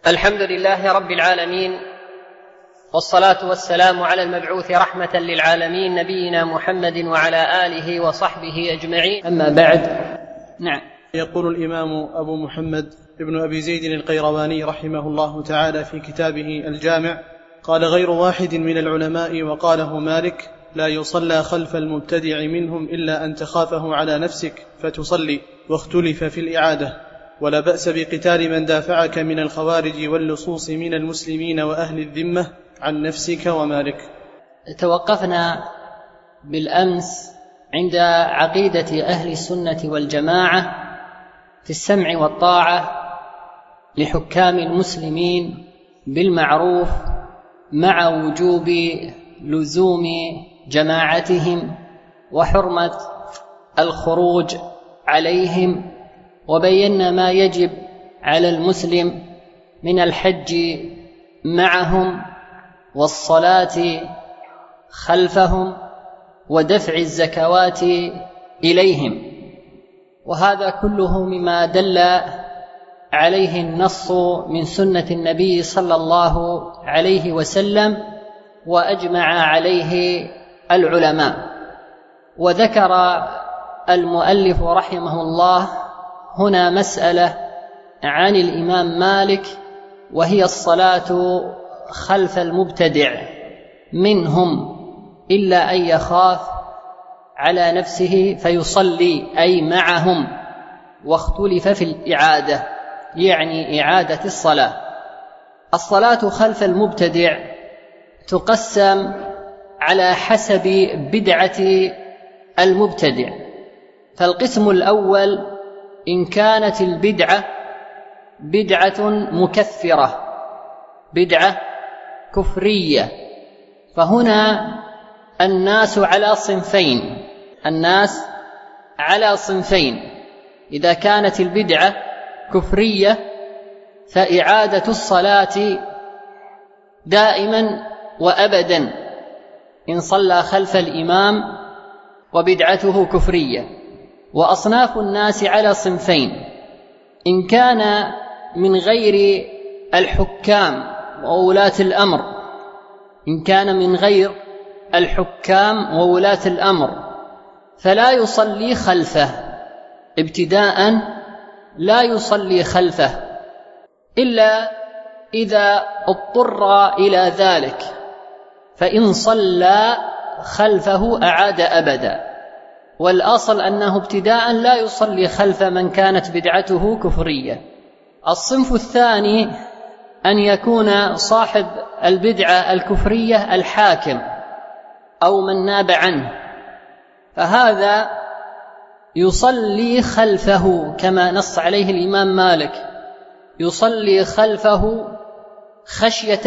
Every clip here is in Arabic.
الحمد لله رب العالمين، والصلاة والسلام على المبعوث رحمة للعالمين نبينا محمد وعلى آله وصحبه أجمعين، أما بعد. نعم. يقول الإمام أبو محمد ابن أبي زيد القيرواني رحمه الله تعالى في كتابه الجامع: قال غير واحد من العلماء وقاله مالك: لا يصلى خلف المبتدع منهم إلا أن تخافه على نفسك فتصلي، واختلف في الإعادة. ولا بأس بقتال من دافعك من الخوارج واللصوص من المسلمين وأهل الذمة عن نفسك ومالك. توقفنا بالأمس عند عقيدة أهل السنة والجماعة في السمع والطاعة لحكام المسلمين بالمعروف مع وجوب لزوم جماعتهم وحرمة الخروج عليهم، وبينا ما يجب على المسلم من الحج معهم والصلاة خلفهم ودفع الزكوات إليهم، وهذا كله مما دل عليه النص من سنة النبي صلى الله عليه وسلم وأجمع عليه العلماء. وذكر المؤلف رحمه الله هنا مسألة عن الإمام مالك، وهي الصلاة خلف المبتدع منهم إلا أن يخاف على نفسه فيصلي، أي معهم. واختلف في الإعادة، يعني إعادة الصلاة. الصلاة خلف المبتدع تقسم على حسب بدعة المبتدع. فالقسم الأول: إن كانت البدعة بدعة مكفرة، بدعة كفرية، فهنا الناس على صنفين. إذا كانت البدعة كفرية فإعادة الصلاة دائما وأبدا إن صلى خلف الإمام وبدعته كفرية. وأصناف الناس على صنفين: إن كان من غير الحكام وولاة الأمر، إن كان من غير الحكام وولاة الأمر فلا يصلي خلفه ابتداء، لا يصلي خلفه إلا إذا اضطر إلى ذلك، فإن صلى خلفه أعاد أبدا. والأصل أنه ابتداء لا يصلي خلف من كانت بدعته كفرية. الصنف الثاني: أن يكون صاحب البدعة الكفرية الحاكم أو من ناب عنه، فهذا يصلي خلفه كما نص عليه الإمام مالك، يصلي خلفه خشية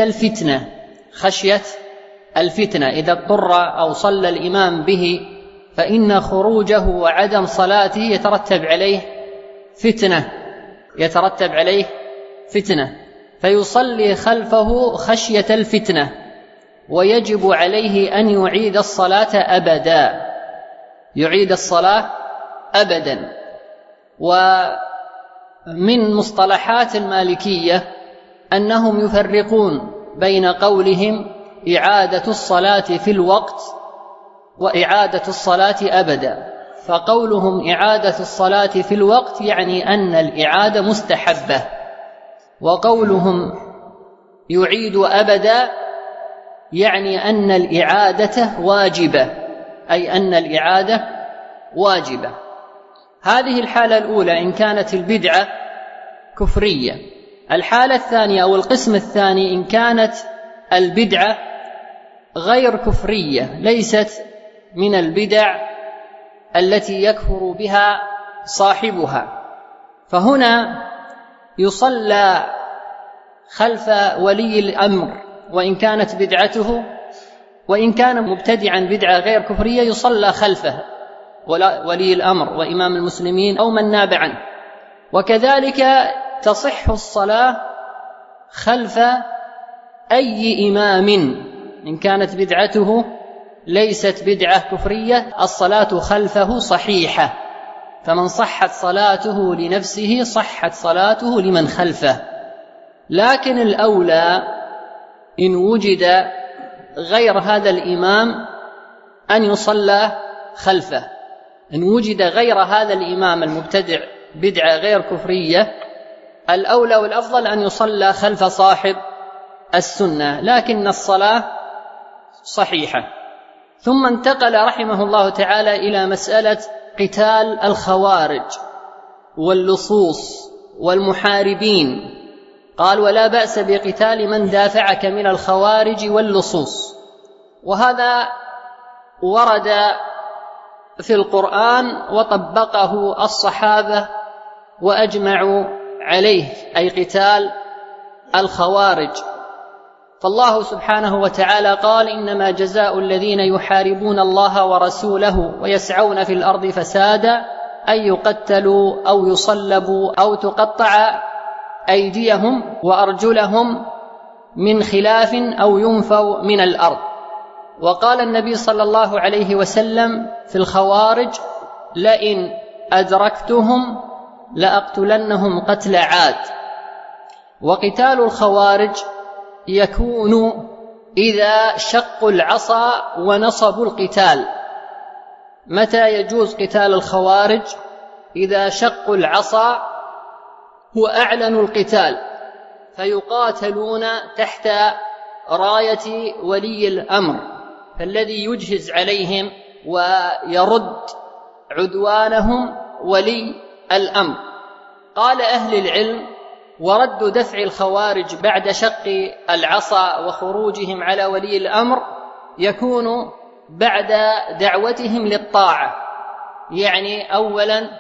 الفتنة. إذا اضطر أو صلى الإمام به فإن خروجه وعدم صلاته يترتب عليه فتنة، فيصلي خلفه خشية الفتنة، ويجب عليه أن يعيد الصلاة أبدا. ومن مصطلحات المالكية أنهم يفرقون بين قولهم إعادة الصلاة في الوقت وإعادة الصلاة أبدا. فقولهم إعادة الصلاة في الوقت يعني أن الإعادة مستحبة، وقولهم يعيد أبدا يعني أن الإعادة واجبة، أي أن الإعادة واجبة. هذه الحالة الأولى إن كانت البدعة كفرية. الحالة الثانية أو القسم الثاني: إن كانت البدعة غير كفرية، ليست من البدع التي يكفر بها صاحبها، فهنا يصلى خلف ولي الأمر وإن كانت بدعته، وإن كان مبتدعا بدعة غير كفرية يصلى خلفه ولي الأمر وإمام المسلمين أو من ناب عنه. وكذلك تصح الصلاة خلف أي إمام إن كانت بدعته ليست بدعة كفرية، الصلاة خلفه صحيحة، فمن صحت صلاته لنفسه صحت صلاته لمن خلفه. لكن الأولى إن وجد غير هذا الإمام أن يصلى خلفه. إن وجد غير هذا الإمام المبتدع بدعة غير كفرية، الأولى والأفضل أن يصلى خلف صاحب السنة، لكن الصلاة صحيحة. ثم انتقل رحمه الله تعالى إلى مسألة قتال الخوارج واللصوص والمحاربين. قال: ولا بأس بقتال من دافعك من الخوارج واللصوص. وهذا ورد في القرآن وطبقه الصحابة وأجمعوا عليه، أي قتال الخوارج. فالله سبحانه وتعالى قال: إنما جزاء الذين يحاربون الله ورسوله ويسعون في الأرض فسادا أن يقتلوا أو يصلبوا أو تقطع أيديهم وأرجلهم من خلاف أو ينفوا من الأرض. وقال النبي صلى الله عليه وسلم في الخوارج: لئن أدركتهم لأقتلنهم قتل عاد. وقتال الخوارج يكون إذا شقوا العصا ونصبوا القتال. متى يجوز قتال الخوارج؟ إذا شقوا العصا وأعلنوا القتال، فيقاتلون تحت راية ولي الأمر، فالذي يجهز عليهم ويرد عدوانهم ولي الأمر. قال أهل العلم: ورد دفع الخوارج بعد شق العصا وخروجهم على ولي الأمر يكون بعد دعوتهم للطاعة، يعني أولا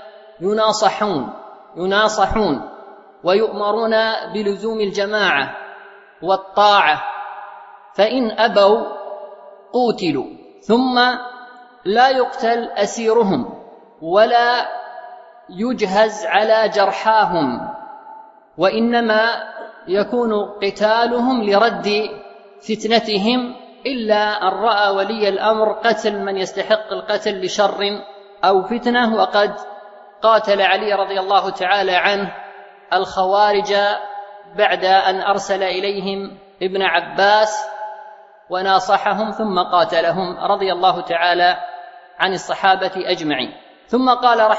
يناصحون ويؤمرون بلزوم الجماعة والطاعة، فإن أبوا قوتلوا، ثم لا يقتل أسيرهم ولا يجهز على جرحاهم، وإنما يكون قتالهم لرد فتنتهم، إلا أن رأى ولي الأمر قتل من يستحق القتل لشر أو فتنة. وقد قاتل علي رضي الله تعالى عنه الخوارج بعد أن أرسل إليهم ابن عباس وناصحهم ثم قاتلهم رضي الله تعالى عن الصحابة أجمعين. ثم قال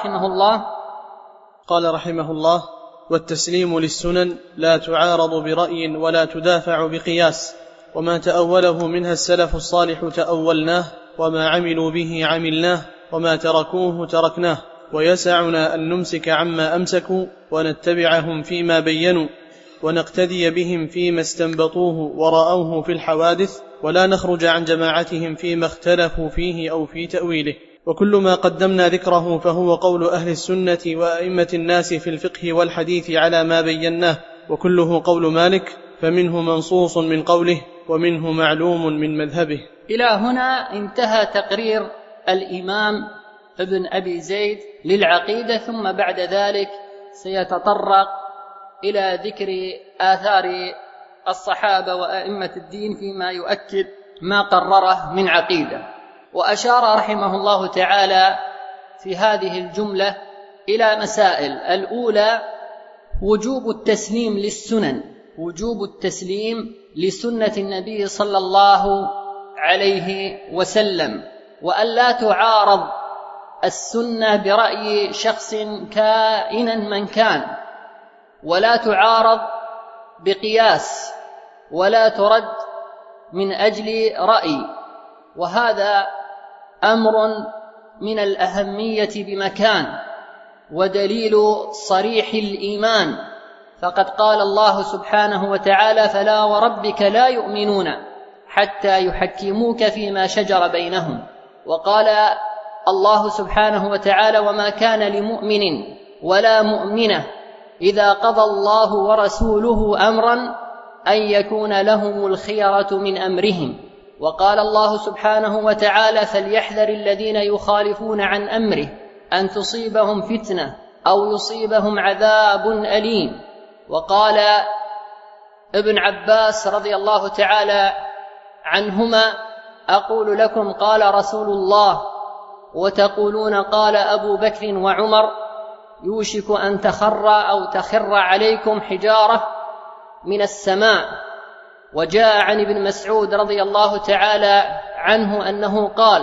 رحمه الله: والتسليم للسنن لا تعارض برأي ولا تدافع بقياس، وما تأوله منها السلف الصالح تأولناه، وما عملوا به عملناه، وما تركوه تركناه، ويسعنا أن نمسك عما أمسكوا ونتبعهم فيما بينوا، ونقتدي بهم فيما استنبطوه ورأوه في الحوادث، ولا نخرج عن جماعتهم فيما اختلفوا فيه أو في تأويله. وكل ما قدمنا ذكره فهو قول أهل السنة وأئمة الناس في الفقه والحديث على ما بيناه، وكله قول مالك، فمنه منصوص من قوله ومنه معلوم من مذهبه. إلى هنا انتهى تقرير الإمام ابن أبي زيد للعقيدة، ثم بعد ذلك سيتطرق إلى ذكر آثار الصحابة وأئمة الدين فيما يؤكد ما قرره من عقيدة. وأشار رحمه الله تعالى في هذه الجملة إلى مسائل: الأولى وجوب التسليم للسنن، وجوب التسليم لسنة النبي صلى الله عليه وسلم، وأن لا تعارض السنة برأي شخص كائنا من كان، ولا تعارض بقياس، ولا ترد من أجل رأي. وهذا أمر من الأهمية بمكان، ودليل صريح الإيمان، فقد قال الله سبحانه وتعالى: فلا وربك لا يؤمنون حتى يحكموك فيما شجر بينهم. وقال الله سبحانه وتعالى: وما كان لمؤمن ولا مؤمنة إذا قضى الله ورسوله أمرا أن يكون لهم الخيرة من أمرهم. وقال الله سبحانه وتعالى: فليحذر الذين يخالفون عن أمره أن تصيبهم فتنة أو يصيبهم عذاب أليم. وقال ابن عباس رضي الله تعالى عنهما: أقول لكم قال رسول الله وتقولون قال أبو بكر وعمر، يوشك أن تخر أو تخر عليكم حجارة من السماء. وجاء عن ابن مسعود رضي الله تعالى عنه أنه قال: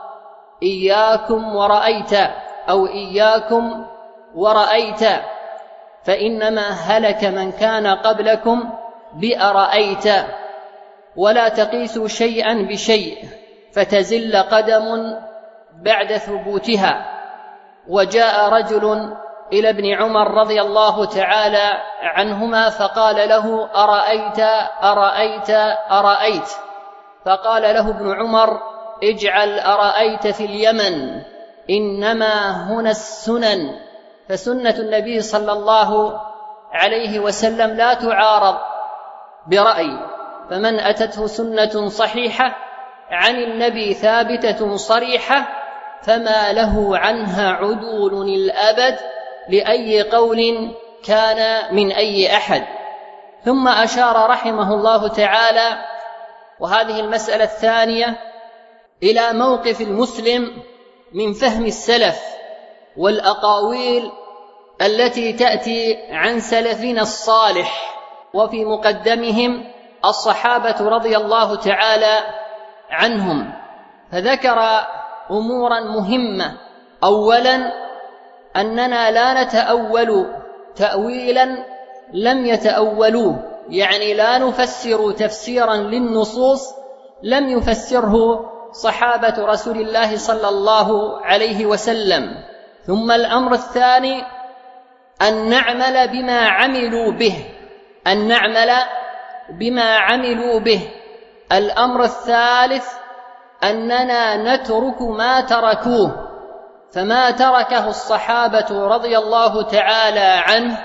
إياكم ورأيت، أو إياكم ورأيت، فإنما هلك من كان قبلكم بأرأيت، ولا تقيسوا شيئا بشيء فتزل قدم بعد ثبوتها. وجاء رجل إلى ابن عمر رضي الله تعالى عنهما فقال له: أرأيت أرأيت أرأيت، فقال له ابن عمر: اجعل أرأيت في اليمن، إنما هنا السنن. فسنة النبي صلى الله عليه وسلم لا تعارض برأي، فمن أتته سنة صحيحة عن النبي ثابتة صريحة فما له عنها عدول الأبد لأي قول كان من أي أحد. ثم أشار رحمه الله تعالى، وهذه المسألة الثانية، إلى موقف المسلم من فهم السلف والأقاويل التي تأتي عن سلفنا الصالح، وفي مقدمهم الصحابة رضي الله تعالى عنهم. فذكر أمورا مهمة. أولا، أننا لا نتأول تأويلا لم يتأولوه، يعني لا نفسر تفسيرا للنصوص لم يفسره صحابة رسول الله صلى الله عليه وسلم. ثم الأمر الثاني أن نعمل بما عملوا به، أن نعمل بما عملوا به. الأمر الثالث أننا نترك ما تركوه، فما تركه الصحابة رضي الله تعالى عنه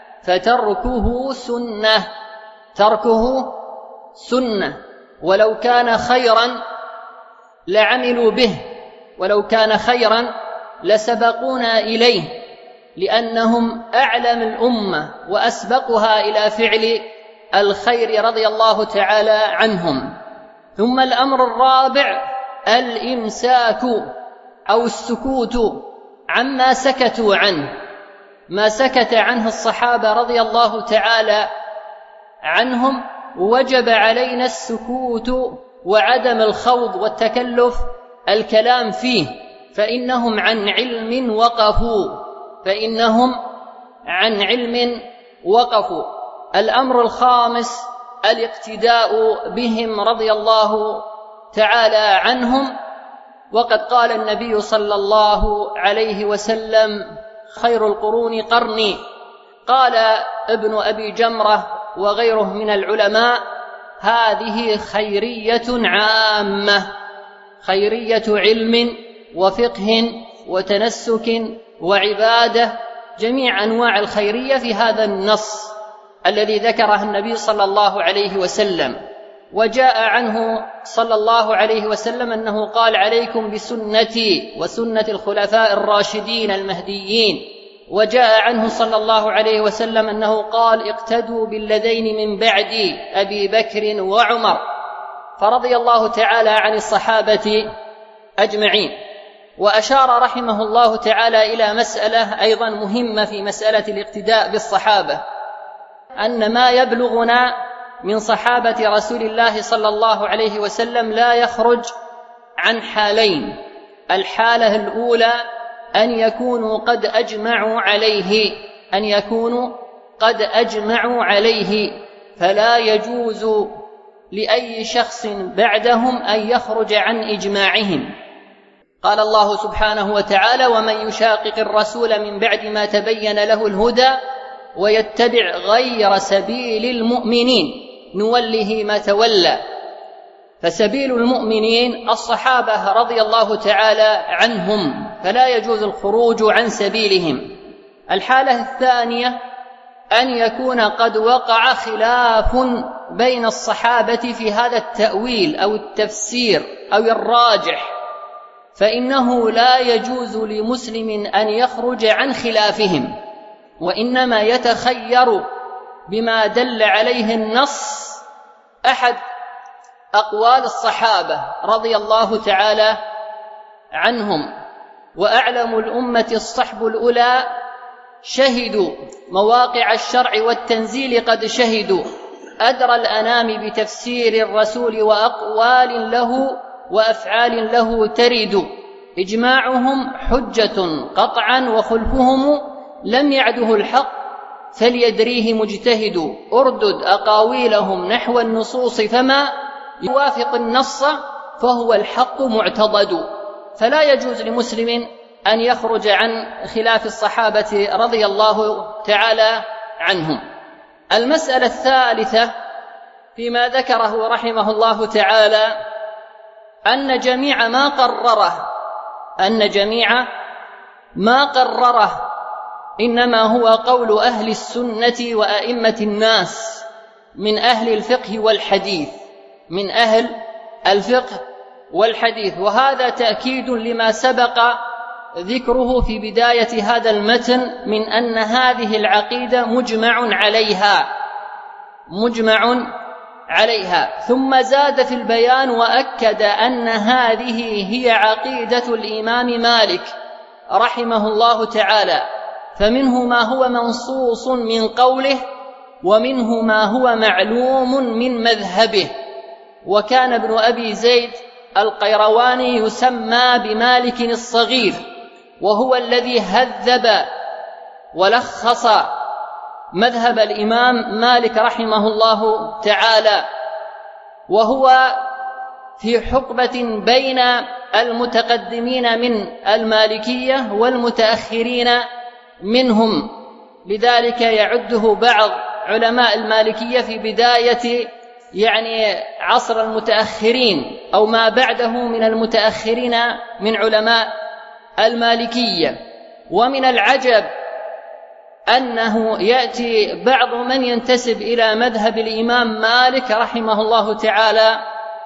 فتركه سنة، تركه سنة، ولو كان خيرا لعملوا به، ولو كان خيرا لسبقونا إليه، لأنهم أعلم الأمة وأسبقها إلى فعل الخير رضي الله تعالى عنهم. ثم الأمر الرابع الإمساك أو السكوت عما سكتوا عنه. ما سكت عنه الصحابة رضي الله تعالى عنهم وجب علينا السكوت وعدم الخوض والتكلف الكلام فيه، فإنهم عن علم وقفوا، فإنهم عن علم وقفوا. الأمر الخامس الاقتداء بهم رضي الله تعالى عنهم. وقد قال النبي صلى الله عليه وسلم: خير القرون قرني. قال ابن أبي جمرة وغيره من العلماء: هذه خيرية عامة، خيرية علم وفقه وتنسك وعبادة، جميع أنواع الخيرية في هذا النص الذي ذكره النبي صلى الله عليه وسلم. وجاء عنه صلى الله عليه وسلم أنه قال: عليكم بسنتي وسنة الخلفاء الراشدين المهديين. وجاء عنه صلى الله عليه وسلم أنه قال: اقتدوا بالذين من بعدي أبي بكر وعمر. فرضي الله تعالى عن الصحابة أجمعين. وأشار رحمه الله تعالى إلى مسألة أيضا مهمة في مسألة الاقتداء بالصحابة، أن ما يبلغنا من صحابة رسول الله صلى الله عليه وسلم لا يخرج عن حالين. الحالة الأولى أن يكونوا قد أجمعوا عليه، أن يكونوا قد أجمعوا عليه، فلا يجوز لأي شخص بعدهم أن يخرج عن إجماعهم. قال الله سبحانه وتعالى: ومن يشاقق الرسول من بعد ما تبين له الهدى ويتبع غير سبيل المؤمنين نوله ما تولى. فسبيل المؤمنين الصحابة رضي الله تعالى عنهم، فلا يجوز الخروج عن سبيلهم. الحالة الثانية أن يكون قد وقع خلاف بين الصحابة في هذا التأويل أو التفسير أو الراجح، فإنه لا يجوز لمسلم أن يخرج عن خلافهم، وإنما يتخير بما دل عليه النص أحد أقوال الصحابة رضي الله تعالى عنهم. وأعلم الأمة الصحب الأولى شهدوا مواقع الشرع والتنزيل قد شهدوا أدرى الأنام بتفسير الرسول وأقوال له وأفعال له ترد إجماعهم حجة قطعا وخلفهم لم يعده الحق فليدريه مجتهد أردد أقاويلهم نحو النصوص فما يوافق النص فهو الحق معتضد. فلا يجوز لمسلم أن يخرج عن خلاف الصحابة رضي الله تعالى عنهم. المسألة الثالثة فيما ذكره رحمه الله تعالى أن جميع ما قرره إنما هو قول أهل السنة وأئمة الناس من أهل الفقه والحديث وهذا تأكيد لما سبق ذكره في بداية هذا المتن من أن هذه العقيدة مجمع عليها. ثم زاد في البيان وأكد أن هذه هي عقيدة الإمام مالك رحمه الله تعالى، فمنه ما هو منصوص من قوله ومنه ما هو معلوم من مذهبه. وكان ابن أبي زيد القيرواني يسمى بمالك الصغير، وهو الذي هذب ولخص مذهب الإمام مالك رحمه الله تعالى، وهو في حقبة بين المتقدمين من المالكية والمتأخرين منهم، لذلك يعده بعض علماء المالكية في بداية عصر المتأخرين أو ما بعده من المتأخرين من علماء المالكية. ومن العجب أنه يأتي بعض من ينتسب إلى مذهب الإمام مالك رحمه الله تعالى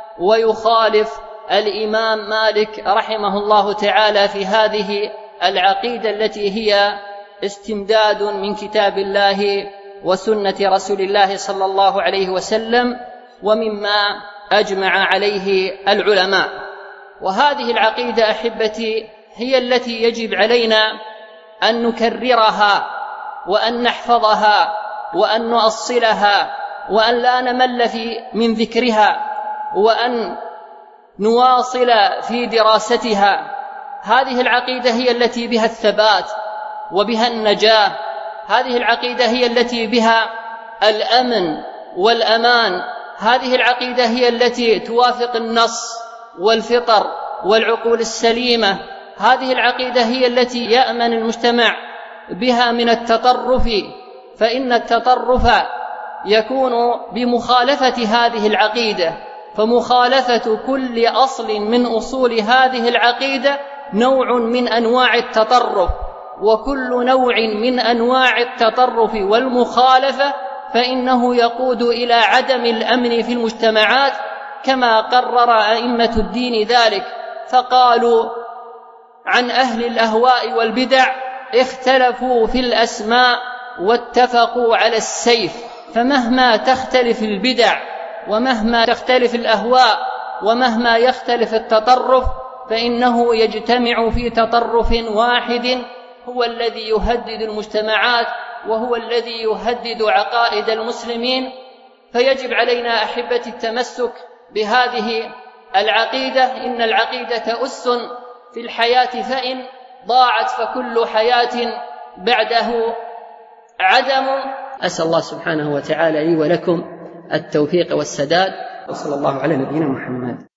ويخالف الإمام مالك رحمه الله تعالى في هذه العقيدة التي هي استمداد من كتاب الله وسنة رسول الله صلى الله عليه وسلم ومما أجمع عليه العلماء. وهذه العقيدة أحبتي هي التي يجب علينا أن نكررها وأن نحفظها وأن نؤصلها وأن لا نمل من ذكرها وأن نواصل في دراستها. هذه العقيدة هي التي بها الثبات وبها النجاة، هذه العقيدة هي التي بها الأمن والأمان، هذه العقيدة هي التي توافق النص والفطر والعقول السليمة، هذه العقيدة هي التي يأمن المجتمع بها من التطرف، فإن التطرف يكون بمخالفة هذه العقيدة، فمخالفة كل أصل من أصول هذه العقيدة نوع من أنواع التطرف، وكل نوع من أنواع التطرف والمخالفة فإنه يقود إلى عدم الأمن في المجتمعات، كما قرر أئمة الدين ذلك، فقالوا عن أهل الأهواء والبدع اختلفوا في الأسماء واتفقوا على السيف. فمهما تختلف البدع ومهما تختلف الأهواء ومهما يختلف التطرف فإنه يجتمع في تطرف واحد هو الذي يهدد المجتمعات وهو الذي يهدد عقائد المسلمين. فيجب علينا أحبتي التمسك بهذه العقيدة. إن العقيدة أس في الحياة، فإن ضاعت فكل حياة بعده عدم. أسأل الله سبحانه وتعالى لي ولكم التوفيق والسداد، وصلى الله على نبينا محمد.